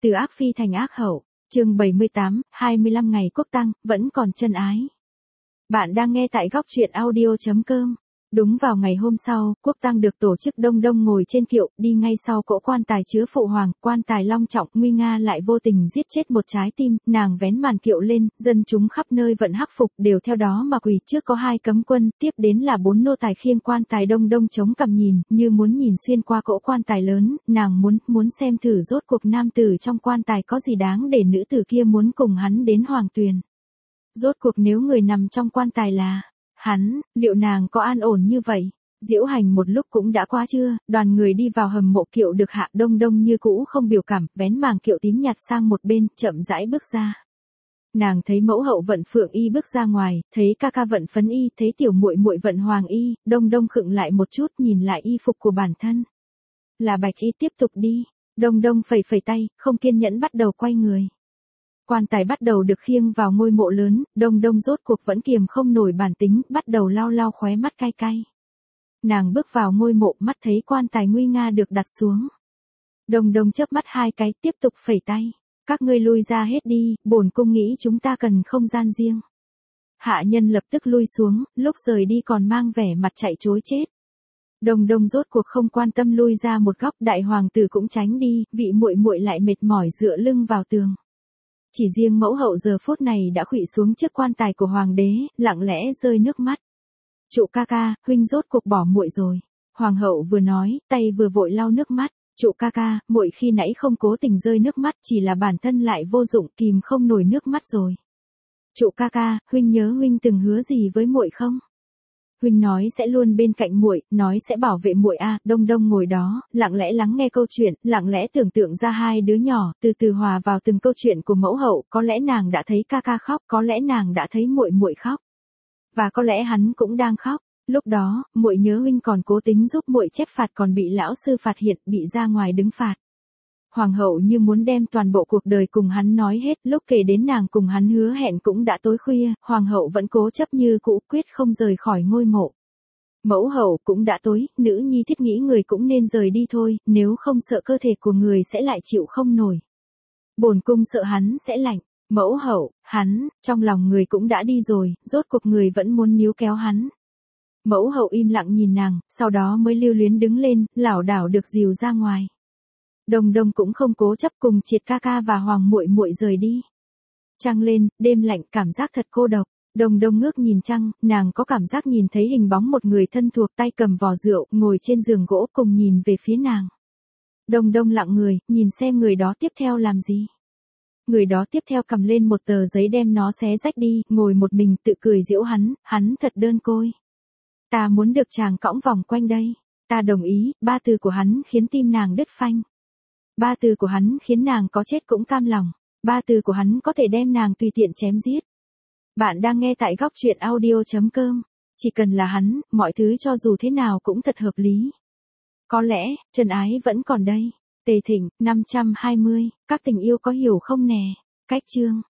Từ ác phi thành ác hậu, chương 78, 25 ngày quốc tang, vẫn còn chân ái. Bạn đang nghe tại góc truyện audio.com. Đúng vào ngày hôm sau, quốc tang được tổ chức, Đông Đông ngồi trên kiệu, đi ngay sau cỗ quan tài chứa phụ hoàng, quan tài long trọng, nguy nga lại vô tình giết chết một trái tim, nàng vén màn kiệu lên, dân chúng khắp nơi vận hắc phục đều theo đó mà quỳ, trước có 2 cấm quân, tiếp đến là 4 nô tài khiêng quan tài. Đông Đông chống cằm nhìn, như muốn nhìn xuyên qua cỗ quan tài lớn, nàng muốn xem thử rốt cuộc nam tử trong quan tài có gì đáng để nữ tử kia muốn cùng hắn đến hoàng tuyền. Rốt cuộc nếu người nằm trong quan tài là hắn, liệu nàng có an ổn như vậy? Diễu hành một lúc cũng đã qua trưa, đoàn người đi vào hầm mộ, kiệu được hạ. Đông Đông như cũ không biểu cảm, vén màng kiệu tím nhạt sang một bên, chậm rãi bước ra. Nàng thấy mẫu hậu vận phượng y bước ra ngoài, thấy ca ca vận phấn y, thấy tiểu muội muội vận hoàng y. Đông Đông khựng lại một chút, nhìn lại y phục của bản thân. Là bạch y. Tiếp tục đi. Đông Đông phẩy phẩy tay, không kiên nhẫn bắt đầu quay người. Quan tài bắt đầu được khiêng vào ngôi mộ lớn, Đông Đông rốt cuộc vẫn kiềm không nổi bản tính, bắt đầu lau lau khóe mắt cay cay. Nàng bước vào ngôi mộ, mắt thấy quan tài nguy nga được đặt xuống. Đông Đông chớp mắt 2 cái, tiếp tục phẩy tay. Các ngươi lui ra hết đi, bổn cung nghĩ chúng ta cần không gian riêng. Hạ nhân lập tức lui xuống, lúc rời đi còn mang vẻ mặt chạy trối chết. Đông Đông rốt cuộc không quan tâm lui ra một góc, đại hoàng tử cũng tránh đi, vị muội muội lại mệt mỏi dựa lưng vào tường. Chỉ riêng mẫu hậu giờ phút này đã khuỵu xuống trước quan tài của hoàng đế, lặng lẽ rơi nước mắt. Trụ ca ca, huynh rốt cuộc bỏ muội rồi. Hoàng hậu vừa nói, tay vừa vội lau nước mắt. Trụ ca ca, muội khi nãy không cố tình rơi nước mắt, chỉ là bản thân lại vô dụng, kìm không nổi nước mắt rồi. Trụ ca ca, huynh nhớ huynh từng hứa gì với muội không? Huynh nói sẽ luôn bên cạnh muội, nói sẽ bảo vệ muội a. Đông Đông ngồi đó, lặng lẽ lắng nghe câu chuyện, lặng lẽ tưởng tượng ra 2 đứa nhỏ, từ từ hòa vào từng câu chuyện của mẫu hậu. Có lẽ nàng đã thấy ca ca khóc, có lẽ nàng đã thấy muội muội khóc, và có lẽ hắn cũng đang khóc. Lúc đó, muội nhớ huynh còn cố tính giúp muội chép phạt, còn bị lão sư phạt hiện, bị ra ngoài đứng phạt. Hoàng hậu như muốn đem toàn bộ cuộc đời cùng hắn nói hết, lúc kể đến nàng cùng hắn hứa hẹn cũng đã tối khuya, hoàng hậu vẫn cố chấp như cũ, quyết không rời khỏi ngôi mộ. Mẫu hậu, cũng đã tối, nữ nhi thiết nghĩ người cũng nên rời đi thôi, nếu không sợ cơ thể của người sẽ lại chịu không nổi. Bổn cung sợ hắn sẽ lạnh. Mẫu hậu, hắn, trong lòng người cũng đã đi rồi, rốt cuộc người vẫn muốn níu kéo hắn. Mẫu hậu im lặng nhìn nàng, sau đó mới lưu luyến đứng lên, lảo đảo được dìu ra ngoài. Đông Đông cũng không cố chấp, cùng Triệt ca ca và hoàng muội muội rời đi. Trăng lên, đêm lạnh, cảm giác thật cô độc. Đông Đông ngước nhìn trăng, nàng có cảm giác nhìn thấy hình bóng một người thân thuộc, tay cầm vò rượu, ngồi trên giường gỗ cùng nhìn về phía nàng. Đông Đông lặng người, nhìn xem người đó tiếp theo làm gì. Người đó tiếp theo cầm lên một tờ giấy đem nó xé rách đi, ngồi một mình tự cười giễu hắn thật đơn côi. Ta muốn được chàng cõng vòng quanh đây. Ta đồng ý. 3 từ của hắn khiến tim nàng đứt phanh. 3 từ của hắn khiến nàng có chết cũng cam lòng. 3 từ của hắn có thể đem nàng tùy tiện chém giết. Bạn đang nghe tại góc truyện audio.com. Chỉ cần là hắn, mọi thứ cho dù thế nào cũng thật hợp lý. Có lẽ, chân ái vẫn còn đây. Tề Thịnh, 520, các tình yêu có hiểu không nè? Cách chương.